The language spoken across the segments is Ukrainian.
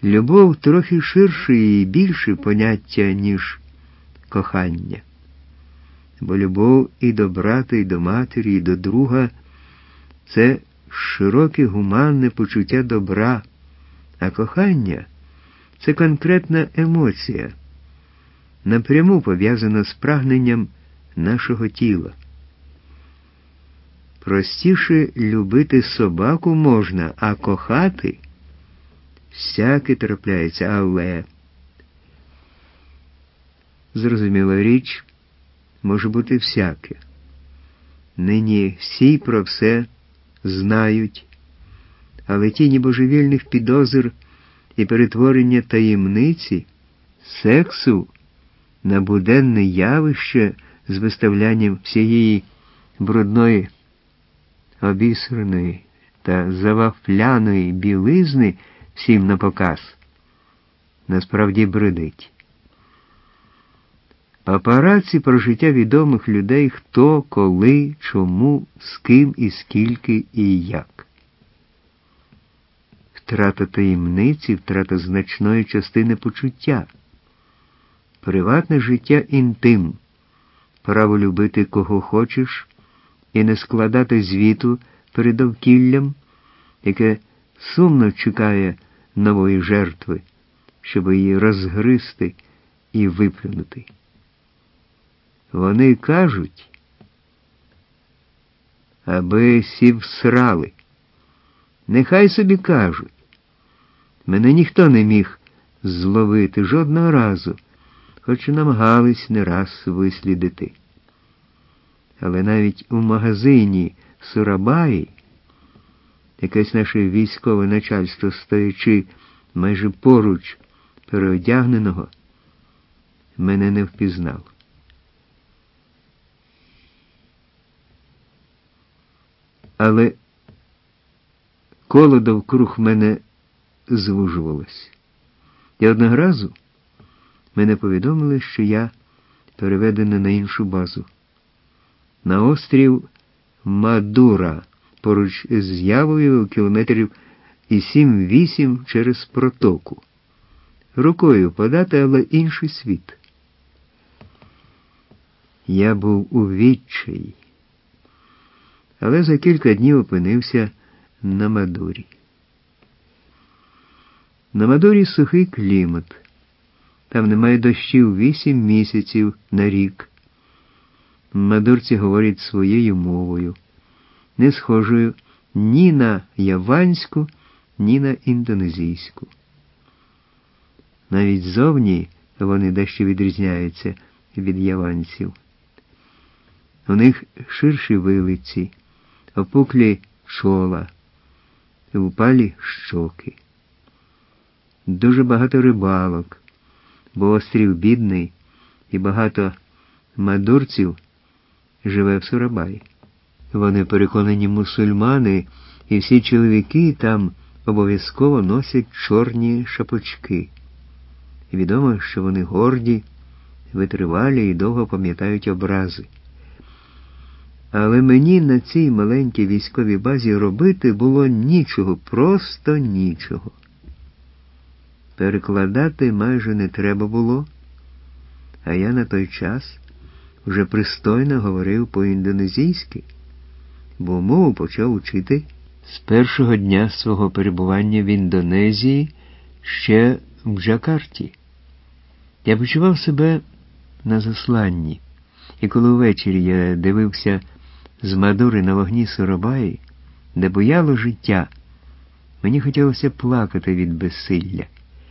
Любов трохи ширше і більше поняття, ніж кохання. Бо любов і до брата, і до матері, і до друга – це широке гуманне почуття добра, а кохання – це конкретна емоція, напряму пов'язана з прагненням нашого тіла. Простіше любити собаку можна, а кохати всяке трапляється, але зрозуміла річ, може бути всяке. Нині всі про все знають, але тіні божевільних підозр і перетворення таємниці сексу на буденне явище з виставлянням всієї брудної, обісраної та завафляної білизни всім на показ, насправді бредить. Папараці про життя відомих людей хто, коли, чому, з ким і скільки і як. Втрата таємниці, втрата значної частини почуття. Приватне життя інтим, право любити кого хочеш і не складати звіту перед довкіллям, яке сумно чекає нової жертви, щоб її розгризти і виплюнути. Вони кажуть, аби сі всрали. Нехай собі кажуть. Мене ніхто не міг зловити жодного разу, хоч і намагались не раз вислідити. Але навіть у магазині Сурабаї якесь наше військове начальство, стоячи майже поруч переодягненого, мене не впізнав. Але коло довкруг мене звужувалось. І одного разу мене повідомили, що я переведений на іншу базу. На острів Мадура, поруч з Явою, кілометрів і 7-8 через протоку. Рукою подати, але інший світ. Я був у відчаї. Але за кілька днів опинився на Мадурі. На Мадурі сухий клімат. Там немає дощів 8 місяців на рік. Мадурці говорять своєю мовою, не схожою ні на яванську, ні на індонезійську. Навіть зовні вони дещо відрізняються від яванців. У них ширші вилиці, опуклі чола, впалі щоки. Дуже багато рибалок, бо острів бідний і багато мадурців живе в Сурабаї. Вони переконані мусульмани, і всі чоловіки там обов'язково носять чорні шапочки. Відомо, що вони горді, витривалі і довго пам'ятають образи. Але мені на цій маленькій військовій базі робити було нічого, просто нічого. Перекладати майже не треба було, а я на той час вже пристойно говорив по-індонезійськи, бо мову почав учити з першого дня свого перебування в Індонезії ще в Джакарті. Я почував себе на засланні, і коли ввечері я дивився з Мадури на вогні Сурабаї, де буяло життя, мені хотілося плакати від безсилля.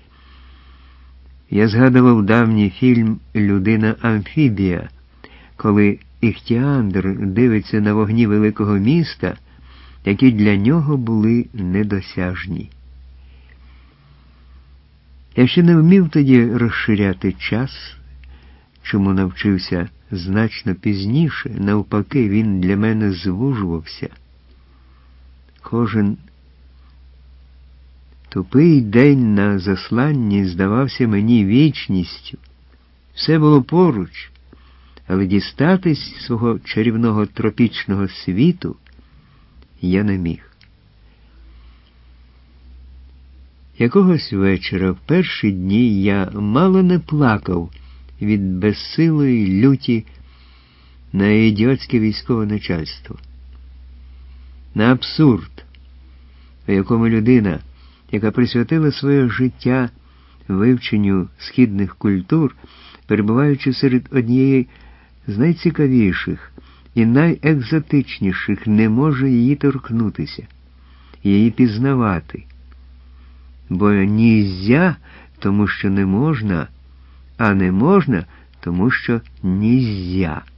Я згадував давній фільм «Людина-амфібія», коли Іхтіандр дивиться на вогні великого міста, які для нього були недосяжні. Я ще не вмів тоді розширяти час, чому навчився значно пізніше, навпаки, він для мене звужувався. Кожен тупий день на засланні здавався мені вічністю. Все було поруч, але дістатись свого чарівного тропічного світу я не міг. Якогось вечора, в перші дні, я мало не плакав від безсилої люті на ідіотське військове начальство. На абсурд, у якому людина, яка присвятила своє життя вивченню східних культур, перебуваючи серед однієї з найцікавіших і найекзотичніших, не може її торкнутися, її пізнавати. Бо нізя, тому що не можна, а не можна, тому що нізя.